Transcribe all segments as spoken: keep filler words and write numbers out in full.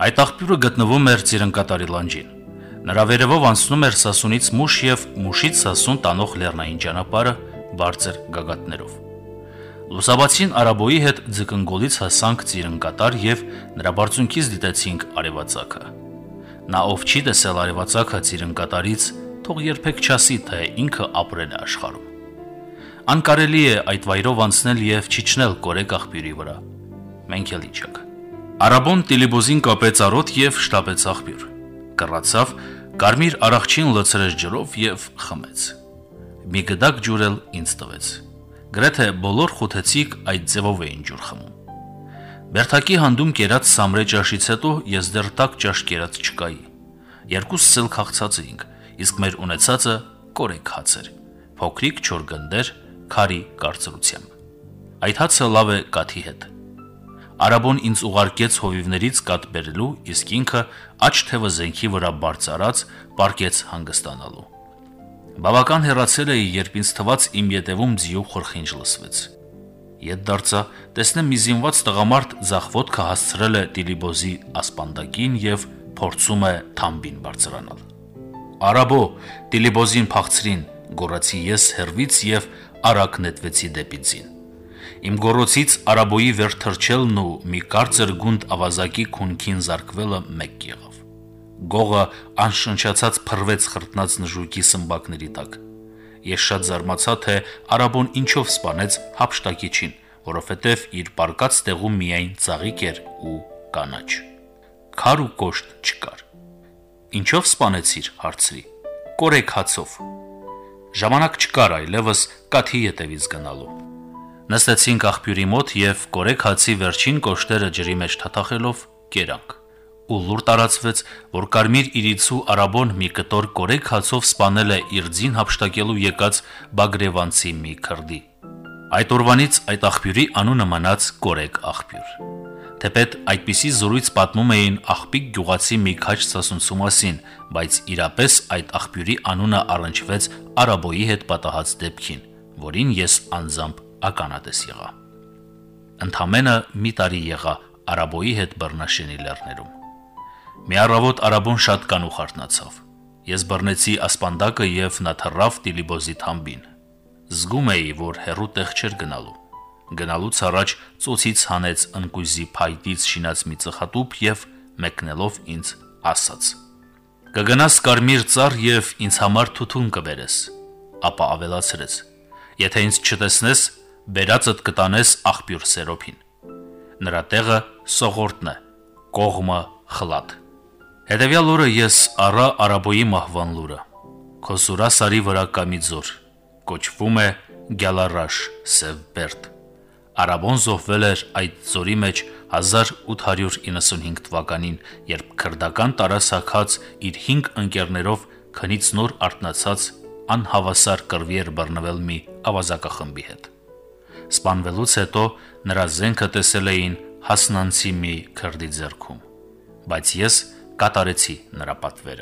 Այդ աղբյուրը գտնվում էր Ծիրնկատարի լանջին։ Նրա վերևով անցնում էր Սասունից Մուշ եւ Մուշից Սասուն տանող լեռնային ճանապարհը բարձր գագաթներով։ Լուսաբացին Արաբոյի հետ ձկնգոլից հասանք Ծիրնկատար եւ նրա բարձունքից դիտեցինք արևածագը։ Նա ով չի տեսել արևածագը Ծիրնկատարից, թող երբեք չասի, թե ինքը ապրել է աշխարհում։ Անկարելի է այդ վայրով անցնել եւ չիջնել Կորեկ աղբյուրի վրա։ Մենք էլ իջանք։ Արաբոն Տիլիբոզին կապեց արոտ եւ շտապեց աղբյուր։ Կռացավ, կարմիր արախչին լցրեց ջրով եւ խմեց։ Մի գդակ ջուր էլ ինձ տվեց։ Գրեթե բոլոր խութեցիկ այդ ձևով էին ջուր խմում։ Բերթակի հանդում կերած սամրե ճաշից հետո ես դեռ տաք ճաշ կերած չկայի։ Երկուսս էլ քաղցած էինք, իսկ մեր ունեցածը կորեկ հաց էր, փոքրիկ չոր գնդեր, քարի կարծրությամբ։ Այդ հացը լավ է կաթի հետ։ Արաբոն ինձ ուղարկեց հովիվներից կաթ բերելու, իսկ ինքը աջ թևը զենքի վրա բարձրած պարկեց հանգստանալու։ Բավական հեռացել էի, երբ ինձ թվաց իմ ետևում ձիու խորխինջ լսվեց։ Ետ դարձա, տեսնեմ մի զինված տղամարդ ձախ ոտքը հասցրել է Տիլիբոզի ասպանդակին եւ փորձում է թամբին բարձրանալ։ Արաբո, Տիլիբոզին փախցրին, գոռացի ես հեռվից եւ արագ նետվեցի դեպի ձին։ Իմ գոռոցից Արաբոյի վեր թրջելն ու մի կարծր գունդ ավազակի քունքին զարկվելը մեկ եղավ։ Գողը անշնչացած փռվեց խրտնած նժույգի սմբակների տակ։ Ես շատ զարմացա, թե Արաբոն ինչով սպանեց հափշտակիչին, որովհետև իր պարկած տեղում միայն ծաղիկ էր ու կանաչ։ Քար ու կոշտ չկար։ Ինչով սպանեցիր, հարցրի։ Կորեկ հացով։ Ժամանակ չկար այլևս կաթի ետևից գնալու։ Նստեցինք աղբյուրի մոտ եւ կորեկ հացի վերջին կոշտերը ջրի մեջ թաթախելով կերանք։ Ու լուր տարածվեց, որ կարմիր իրիցու Արաբոն մի կտոր կորեկ հացով սպանել է իր ձին հափշտակելու եկած բագրևանցի մի քրդի։ Այդ օրվանից այդ աղբյուրի անունը մնաց Կորեկ աղբյուր։ Թեպետ այդպիսի զորույց պատմում էին աղբիկ գյուղացի մի քաջ սասունցու մասին, բայց իրապես այդ աղբյուրի անունը առնչվեց Արաբոյի հետ պատահած դեպքին, որին ես անձամբ ականատես եղա։ Ընդամենը մի տարի եղա Արաբոյի հետ Բռնաշենի լեռներում։ Մի առավոտ Արաբոն շատ կանուխ արթնացավ։ Ես բռնեցի ասպանդակը եւ նա թռավ Տիլիբոզի թամբին։ Զգում էի, որ հեռու տեղ չէր գնալու։ Գնալուց առաջ ծոցից հանեց ընկույզի փայտից շինած մի ծխատուփ եւ մեկնելով ինձ ասաց. «Կգնաս կարմիր ծառ եւ ինձ համար թութուն կբերես»։ Ապա ավելացրեց. «Եթե ինձ չտեսնես, բերածդ կտանես աղբյուր Սերոփին։ Նրա տեղը Սողորտն է, կողմը Խլատ»։ Հետևյալ օրը ես առա Արաբոյի մահվան լուրը։ Քոսուրա սարի վրա կա մի ձոր, կոչվում է Գյալարաշ Սևբերդ։ Արաբոն զոհվել էր այդ ձորի մեջ հազար ութ հարյուր իննսունհինգ թվականին, երբ քրդական տարասակած իր հինգ ընկերներով քնից նոր արթնացած անհավասար կռվի էր բռնվել մի ավազակախմբի հետ։ Սպանվելուց հետո նրա զենքը տեսել էին հասնանցի մի քրդի ձեռքում, բայց ես կատարեցի նրա պատվերը։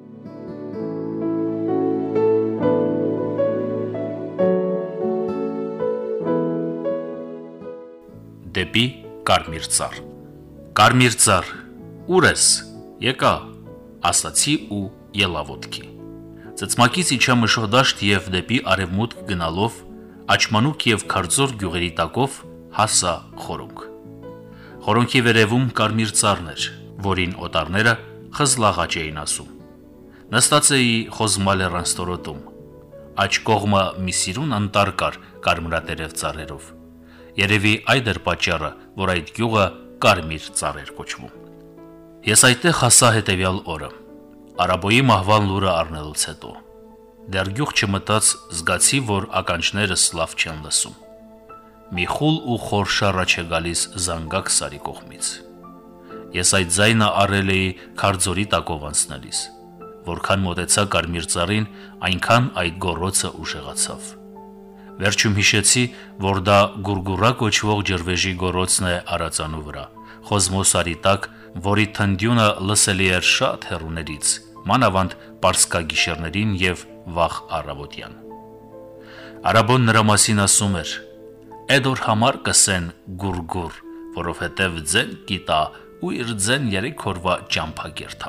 Դեպի կարմիր ծառ։ Կարմիր ծառ, ուր ես, եկա, ասացի ու ելա ոտքի։ Ծծմակից իջա մշոդաշտ եւ դեպի արևմուտք գնալով աչմանուկ եւ քարձոր գյուղերի տակով հասա խորոնք։ Խորոնքի վերևում կարմիր ծառն էր, որին օտարները խզլաղաճ էին ասում։ Նստած էի խոզմալերան ստորոտում։ Աջ կողմը մի սիրուն անտառ կար կարմրատերև ծառերով։ Երևի այդ էր պատճառը, որ այդ գյուղը կարմիր ծառ էր կոչվում։ Ես այդտեղ հասա հետևյալ օրը, Արաբոյի մահվան լուրը առնելուց հետո։ Դեռ գյուղ չմտած զգացի, որ ականջներս լավ չեն լսում։ Մի խուլ ու խոր շառաչ է գալիս Զանգակ սարի կողմից։ Ես այդ ձայնը առել էի քարձորի տակով անցնելիս։ Որքան մոտեցա կարմիր ծառին, այնքան այդ գոռոցը ուժեղացավ։ Վերջում հիշեցի, որ դա գուրգուռա կոչվող ջրվեժի գոռոցն է արածանու վրա, խոզմոսարի տակ, որի թնդյունը լսելի էր շատ հեռուներից, մանավանդ պարսկագիշերներին եւ վաղ առավոտյան։ Արաբոն նրա մասին ասում էր. «Էդ օր համար կսեն գուրգուր, որովհետև ձեն կիտա ու իր ձեն երեք օրվա ճամփագերթա։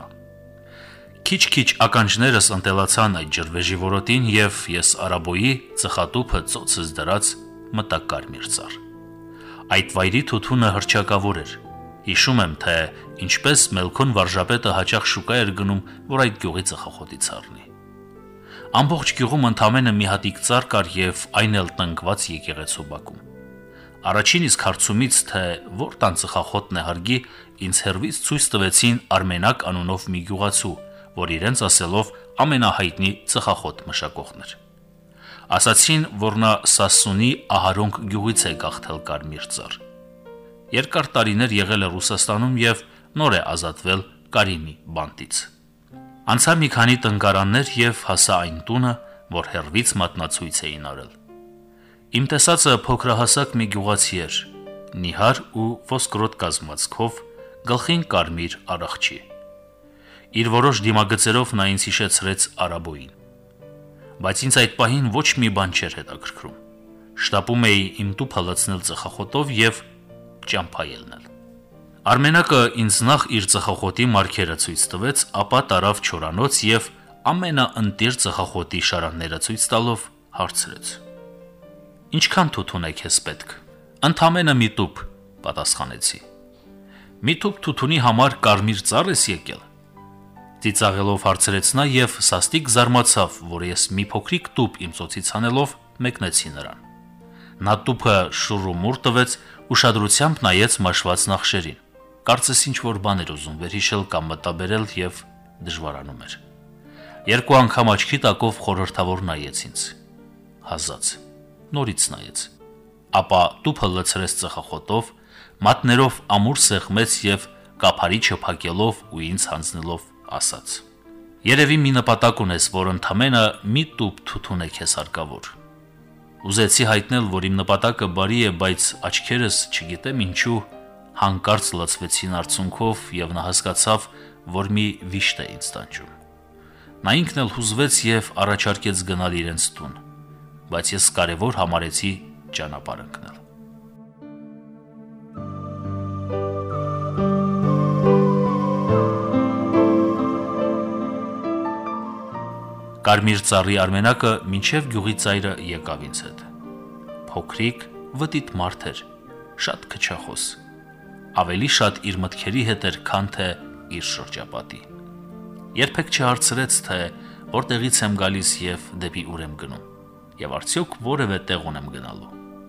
Քիչ-քիչ ականջներս ընտելացան այդ ջրվեժի որոտին եւ ես Արաբոյի ծխատուփը ծոցս դրած մտա Կարմիր ծառ։ Այդ վայրի թութունը հռչակավոր էր։ Հիշում եմ, թե ինչպես Մելքոն վարժապետը հաճախ շուկա էր գնում, որ այդ գյուղի ծխախոտից առնի։ Ամբողջ գյուղում ընդամենը մի հատիկ ծառ կար եւ այն էլ տնկված եկեղեցու բակում։ Առաջին իսկ հարցումից, թե որ տան ծխախոտն է հարգի, ինձ հերվից ցույց տվեցին Արմենակ անունով մի գյուղացու, որ իրենց ասելով ամենահայտնի ծխախոտ մշակողն էր։ Ասացին, որ նա Սասունի Ահարոնք գյուղից է գաղթել Կարմիր ծառ։ Երկար տարիներ եղել է Ռուսաստանում եւ նոր է ազատվել Կարիմի բանտից։ Անցա մի քանի տնկարաններ եւ հասա այն տունը, որ հերվից մատնացույց էին արել։ Իմ տեսածը փոքրահասակ մի գյուղացի էր, նիհար ու ոսկրոտ կազմվածքով, գլխին կարմիր արախչի։ Իր որոշ դիմագծերով նա ինձ հիշեցրեց Արաբոյին։ Բայց ինձ այդ պահին ոչ մի բան չէր հետաքրքրում։ Շտապում էի իմ տուփը լցնել ծխախոտով եւ ճամփա ելնել։ Արմենակը ինձ նախ իր ծխախոտի մարգերը ցույց տվեց, ապա տարավ չորանոց եւ ամենաընտիր ծխախոտի շարանները ցույց տալով հարցրեց. Ինչքան թութուն է քեզ պետք։ Ընդամենը մի տուփ, պատասխանեցի։ Մի տուփ թութունի համար Կարմիր ծառ ես եկել։ Ծիծաղելով հարցրեց նա եւ սաստիկ զարմացավ, որ ես մի փոքրիկ տուփ իմ ծոցից հանելով մեկնեցի նրան։ Նա տուփը շուռումուռ տվեց, ուշադրությամբ նայեց մաշված նախշերին։ Կարծես ինչ-որ բան էր ուզում վերհիշել կամ մտաբերել եւ դժվարանում էր։ Երկու անգամ աչքի տակով խորհրդավոր նայեց ինձ։ Հազաց։ Նորից նայեց։ Ապա տուփը լցրեց ծխախոտով, մատներով ամուր սեղմեց եւ կափարիչը փակելով ու ինձ հանձնելով ասաց. Երևի մի նպատակ ունես, որ ընդամենը մի տուփ թութուն է քեզ հարկավոր։ Ուզեցի հայտնել, որ իմ նպատակը բարի է, բայց աչքերս, չգիտեմ ինչու, հանկարծ լցվեցին արցունքով եւ նա հասկացավ, որ մի վիշտ է ինձ տանջում։ Նա ինքն էլ հուզվեց եւ առաջարկեց գնալ իրենց տուն, բայց ես կարևոր համարեցի ճանապարհ ընկնել։ Կարմիր ծառի Արմենակը մինչև գյուղի ծայրը եկավ ինձ հետ։ Փոքրիկ, վտիտ մարդ էր, շատ քչախոս։ Ավելի շատ իր մտքերի հետ էր, քան թե իր շրջապատի։ Երբեք չհարցրեց, թե որտեղից եմ գալիս եւ դեպի ուր եմ գնում, եւ արդյոք որևէ տեղ ունեմ գնալու։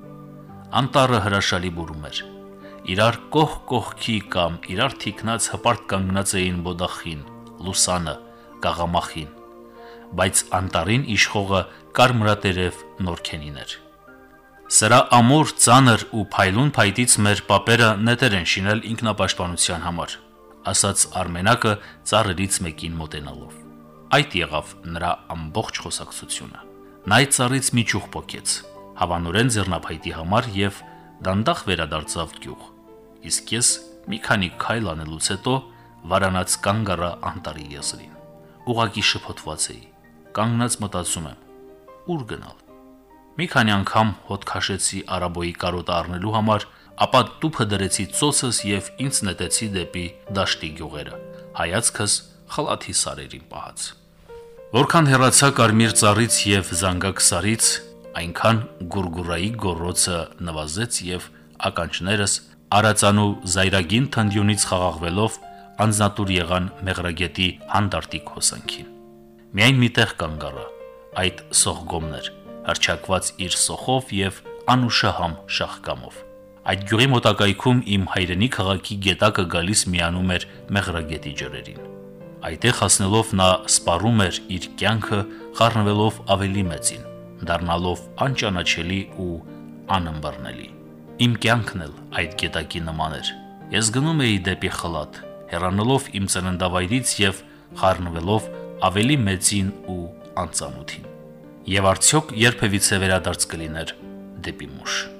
Անտառը հրաշալի բուրում էր։ Իրար կողք կողքի կամ իրար թիկնած հպարտ կանգնած էին բոդախին, լուսանը, գաղամախին, բայց անտառին իշխողը կարմրատերև նորքենին էր։ Սրա ամուր, ծանր ու փայլուն փայտից մեր պապերը նետեր են շինել ինքնապաշտպանության համար, ասաց Արմենակը ծառերից մեկին մոտենալով։ Այդ եղավ նրա ամբողջ խոսակցությունը։ Նա այդ ծառից մի ճյուղ պոկեց, հավանորեն ձեռնափայտի համար եւ դանդաղ վերադարձավ գյուղ։ Իսկ ես մի քանի քայլ անելուց հետո վարանած կանգ առա անտառի եզրին։ Ուղղակի շփոթված էի, կանգնած մտածում եմ՝ ուր գնալ։ Մի քանի անգամ հոտ քաշեցի Արաբոյի կարոտը առնելու համար, ապա տուփը դրեցի ծոցս եւ ինձ նետեցի դեպի դաշտի գյուղերը, հայացքս խլաթի սարերին պահած։ Որքան հեռացա Կարմիր ծառից եւ Զանգակսարից, այնքան գուրգուրայի գոռոցը նվազեց եւ ականջներս արածանու զայրագին թնդյունից խաղաղվելով անձնատուր եղան Մեղրագետի հանդարտիկ հոսանքին։ Միայն մի տեղ կանգ առա, այդ սողգոմներ, հռչակված իր սոխով եւ անուշահամ շաղկամով։ Այդ գյուղի մոտակայքում իմ հայրենի քաղաքի գետակը գալիս միանում էր Մեղրագետի ջրերին։ Այդտեղ հասնելով նա սպառում էր իր կյանքը, խառնվելով ավելի մեծին, դառնալով անճանաչելի ու անըմբռնելի։ Իմ կյանքն էլ այդ գետակի նման էր։ Ես գնում էի դեպի խլաթ, հեռանալով իմ ծննդավայրից եւ խառնվելով ավելի մեծին ու անծանոթին։ Եվ արդյոք երբևիցե վերադարձ կլիներ դեպի մուշ։